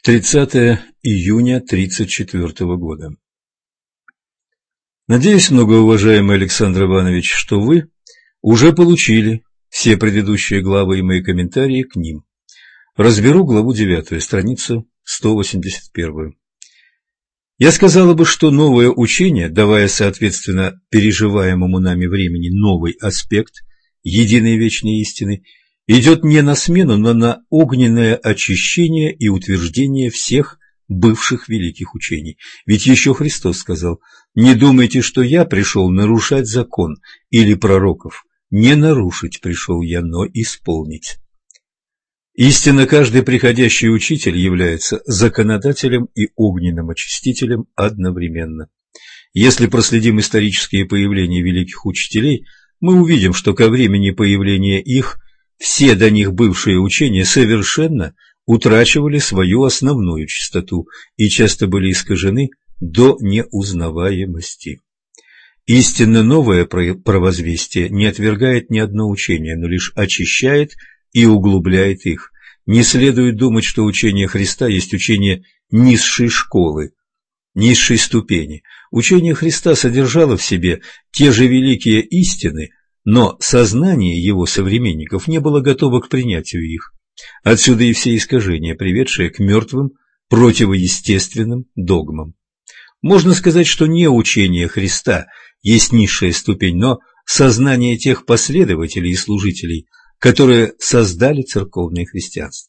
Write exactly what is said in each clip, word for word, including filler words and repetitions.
тридцатое июня тридцать четвёртого года. Надеюсь, многоуважаемый Александр Иванович, что вы уже получили все предыдущие главы и мои комментарии к ним. Разберу главу девятую, страницу сто восемьдесят первую. Я сказала бы, что новое учение, давая соответственно переживаемому нами времени новый аспект единой вечной истины, идет не на смену, но на огненное очищение и утверждение всех бывших великих учений. Ведь еще Христос сказал: «Не думайте, что я пришел нарушать закон или пророков. Не нарушить пришел я, но исполнить». Истинно, каждый приходящий учитель является законодателем и огненным очистителем одновременно. Если проследим исторические появления великих учителей, мы увидим, что ко времени появления их все до них бывшие учения совершенно утрачивали свою основную чистоту и часто были искажены до неузнаваемости. Истинно новое провозвестие не отвергает ни одно учение, но лишь очищает и углубляет их. Не следует думать, что учение Христа есть учение низшей школы, низшей ступени. Учение Христа содержало в себе те же великие истины, но сознание его современников не было готово к принятию их. Отсюда и все искажения, приведшие к мертвым, противоестественным догмам. Можно сказать, что не учение Христа есть низшая ступень, но сознание тех последователей и служителей, которые создали церковное христианство.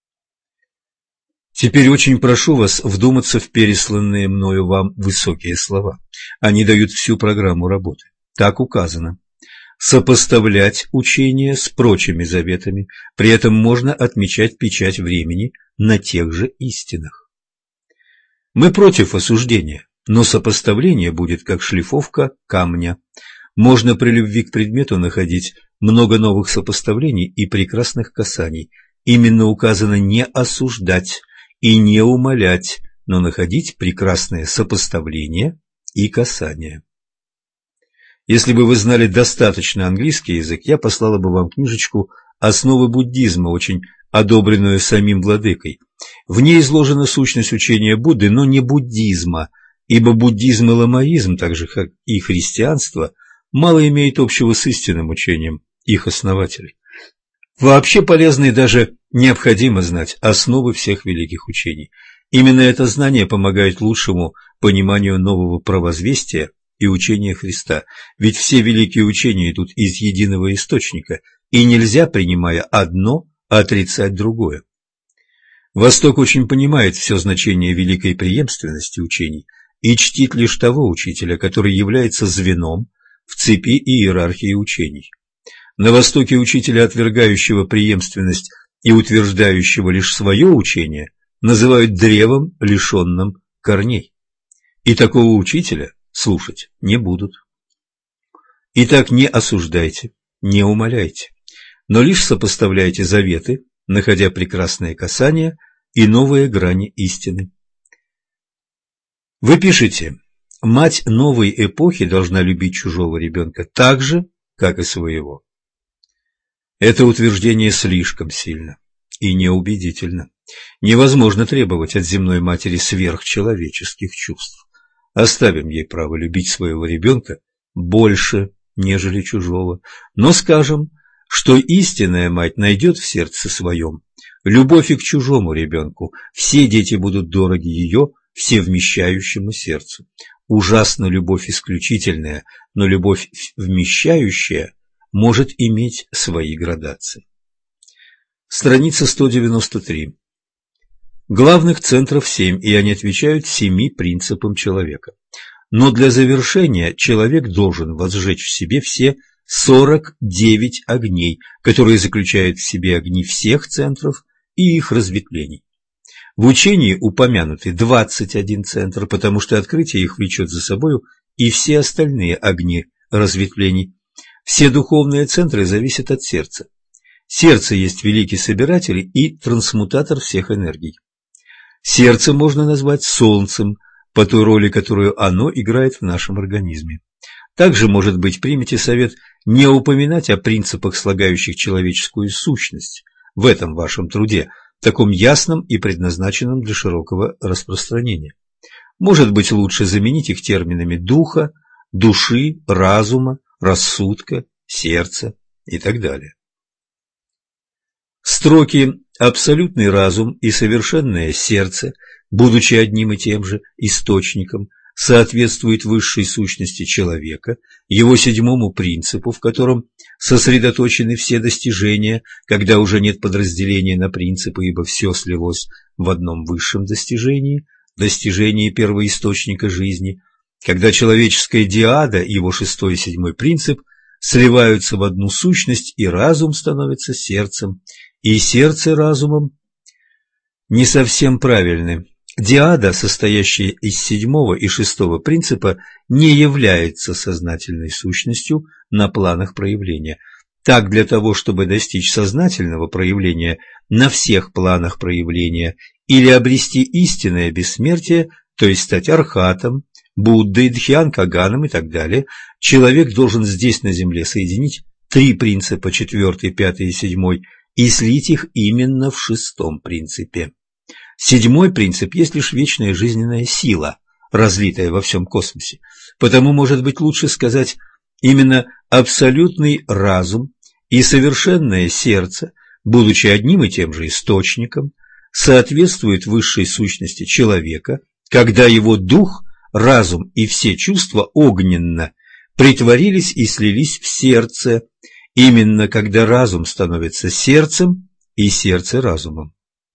Теперь очень прошу вас вдуматься в пересланные мною вам высокие слова. Они дают всю программу работы. Так указано: сопоставлять учение с прочими заветами, при этом можно отмечать печать времени на тех же истинах. Мы против осуждения, но сопоставление будет как шлифовка камня. Можно при любви к предмету находить много новых сопоставлений и прекрасных касаний. Именно указано не осуждать и не умалять, но находить прекрасные сопоставления и касания. Если бы вы знали достаточно английский язык, я послала бы вам книжечку «Основы буддизма», очень одобренную самим владыкой. В ней изложена сущность учения Будды, но не буддизма, ибо буддизм и ламаизм, так же как и христианство, мало имеет общего с истинным учением их основателей. Вообще полезно и даже необходимо знать основы всех великих учений. Именно это знание помогает лучшему пониманию нового провозвестия и учения Христа, ведь все великие учения идут из единого источника, и нельзя, принимая одно, отрицать другое. Восток очень понимает все значение великой преемственности учений и чтит лишь того учителя, который является звеном в цепи иерархии учений. На Востоке учителя, отвергающего преемственность и утверждающего лишь свое учение, называют древом, лишенным корней. И такого учителя слушать не будут. Итак, не осуждайте, не умаляйте, но лишь сопоставляйте заветы, находя прекрасные касания и новые грани истины. Вы пишете: мать новой эпохи должна любить чужого ребенка так же, как и своего. Это утверждение слишком сильно и неубедительно. Невозможно требовать от земной матери сверхчеловеческих чувств. Оставим ей право любить своего ребенка больше, нежели чужого, но скажем, что истинная мать найдет в сердце своем любовь и к чужому ребенку. Все дети будут дороги ее всевмещающему сердцу. Ужасна любовь исключительная, но любовь вмещающая может иметь свои градации. Страница сто девяносто три. Главных центров семь, и они отвечают семи принципам человека. Но для завершения человек должен возжечь в себе все сорок девять огней, которые заключают в себе огни всех центров и их разветвлений. В учении упомянуты двадцать один центр, потому что открытие их влечет за собою и все остальные огни разветвлений. Все духовные центры зависят от сердца. Сердце есть великий собиратель и трансмутатор всех энергий. Сердце можно назвать солнцем по той роли, которую оно играет в нашем организме. Также, может быть, примите совет не упоминать о принципах, слагающих человеческую сущность в этом вашем труде, таком ясном и предназначенном для широкого распространения. Может быть, лучше заменить их терминами духа, души, разума, рассудка, сердца и так далее. Строки «абсолютный разум» и «совершенное сердце», будучи одним и тем же источником, соответствуют высшей сущности человека, его седьмому принципу, в котором сосредоточены все достижения, когда уже нет подразделения на принципы, ибо все слилось в одном высшем достижении, достижении первоисточника жизни, когда человеческая диада, его шестой и седьмой принцип, сливаются в одну сущность, и разум становится сердцем, и сердце разумом. Не совсем правильны. Диада, состоящая из седьмого и шестого принципа, не является сознательной сущностью на планах проявления. Так, для того, чтобы достичь сознательного проявления на всех планах проявления или обрести истинное бессмертие, то есть стать архатом, Буддой, Дхьянкаганом и так далее, человек должен здесь на земле соединить три принципа, четвертый, пятый и седьмой, и слить их именно в шестом принципе. Седьмой принцип есть лишь вечная жизненная сила, разлитая во всем космосе. Потому, может быть, лучше сказать, именно абсолютный разум и совершенное сердце, будучи одним и тем же источником, соответствуют высшей сущности человека, когда его дух, разум и все чувства огненно притворились и слились в сердце, именно когда разум становится сердцем и сердце разумом.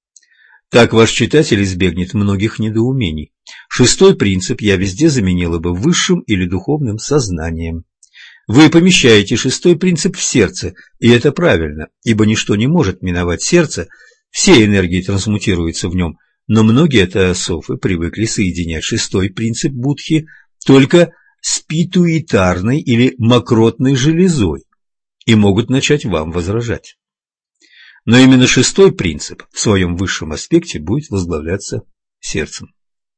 Так ваш читатель избегнет многих недоумений. Шестой принцип я везде заменила бы высшим или духовным сознанием. Вы помещаете шестой принцип в сердце, и это правильно, ибо ничто не может миновать сердце, все энергии трансмутируются в нем, но многие теософы привыкли соединять шестой принцип будхи только с питуитарной или мокротной железой и могут начать вам возражать. Но именно шестой принцип в своем высшем аспекте будет возглавляться сердцем.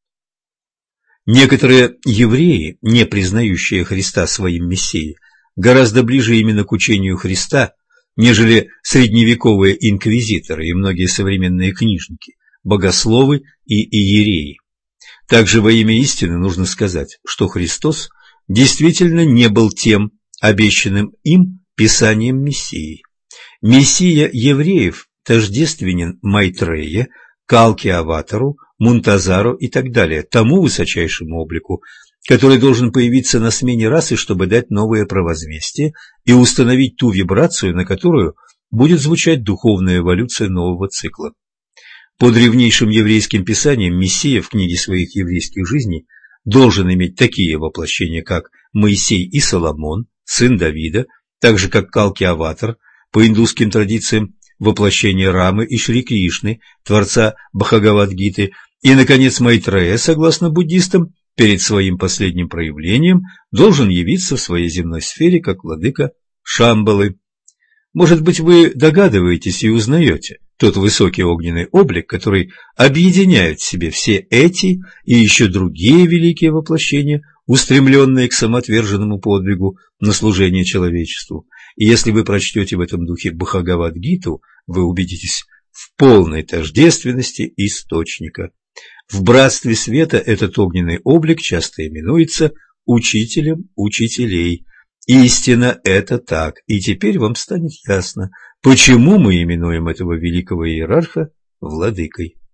Некоторые евреи, не признающие Христа своим Мессией, гораздо ближе именно к учению Христа, нежели средневековые инквизиторы и многие современные книжники, богословы и иереи. Также во имя истины нужно сказать, что Христос действительно не был тем, обещанным им Писанием Мессией. Мессия евреев тождественен Майтрея, Калки-аватару, Мунтазару и так далее, тому высочайшему облику, который должен появиться на смене расы, чтобы дать новое провозвестие и установить ту вибрацию, на которую будет звучать духовная эволюция нового цикла. По древнейшим еврейским писаниям Мессия в книге своих еврейских жизней должен иметь такие воплощения, как Моисей и Соломон, сын Давида, так же как Калки-аватар, по индусским традициям воплощение Рамы и Шри Кришны, творца Бхагавад-гиты, и, наконец, Майтрея, согласно буддистам, перед своим последним проявлением должен явиться в своей земной сфере как владыка Шамбалы. Может быть, вы догадываетесь и узнаете тот высокий огненный облик, который объединяет в себе все эти и еще другие великие воплощения, устремленные к самоотверженному подвигу на служение человечеству. И если вы прочтете в этом духе Бхагавад-гиту, вы убедитесь в полной тождественности источника. В братстве света этот огненный облик часто именуется учителем учителей. Истинно это так, и теперь вам станет ясно, почему мы именуем этого великого иерарха владыкой.